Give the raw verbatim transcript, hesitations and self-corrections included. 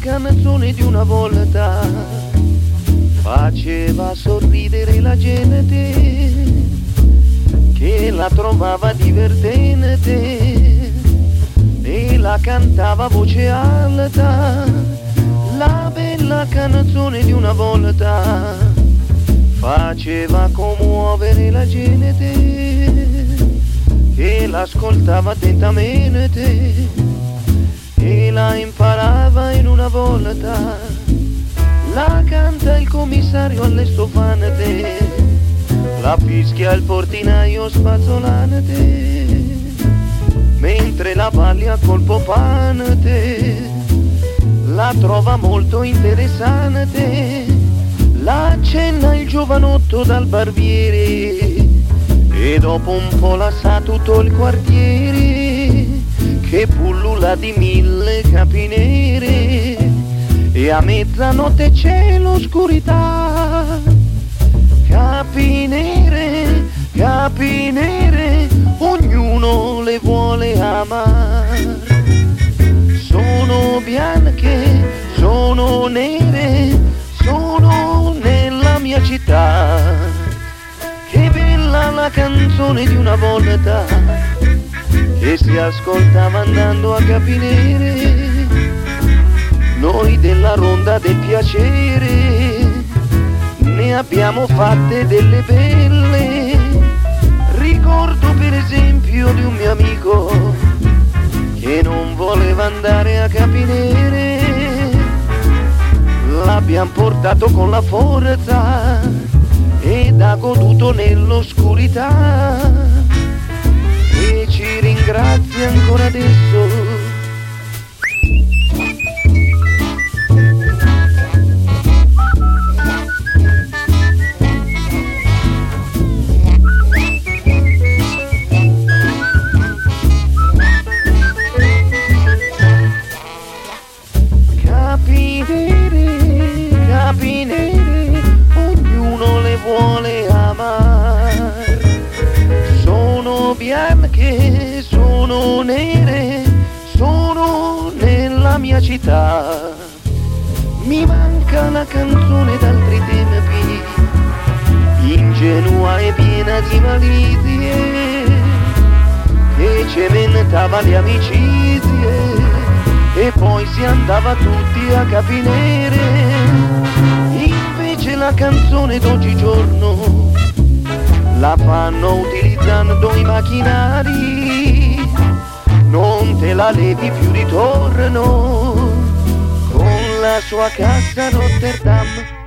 canzone di una volta faceva sorridere la gente che la trovava divertente e la cantava a voce alta. La bella canzone di una volta faceva commuovere la gente che l'ascoltava attentamente e la imparava in una volta. La canta il commissario alle stofante, la fischia il portinaio spazzolante, mentre la baglia col popante la trova molto interessante. La accenna il giovanotto dal barbiere e dopo un po' la sa tutto il quartiere che pullula di mille capi nere e a mezzanotte c'è l'oscurità. Capi nere, capi nere, ognuno le vuole amare. Sono bianche, sono nere, sono nella mia città. Che bella la canzone di una volta che si ascoltava andando a Capinere. Noi della ronda del piacere ne abbiamo fatte delle belle. Ricordo per esempio di un mio amico che non voleva andare a Capinere. L'abbiamo portato con la forza ed ha goduto nell'oscurità e ci ringrazia ancora adesso. Capinere, capinere, ognuno le vuole amare. Sono bianche, sono nere, sono nella mia città. Mi manca la canzone d'altri tempi, ingenua e piena di malizie, che cementava le amicizie e poi si andava tutti a Capinere. Invece la canzone d'oggigiorno la fanno utilizzando i macchinari, non te la levi più ritorno con la sua cassa Rotterdam.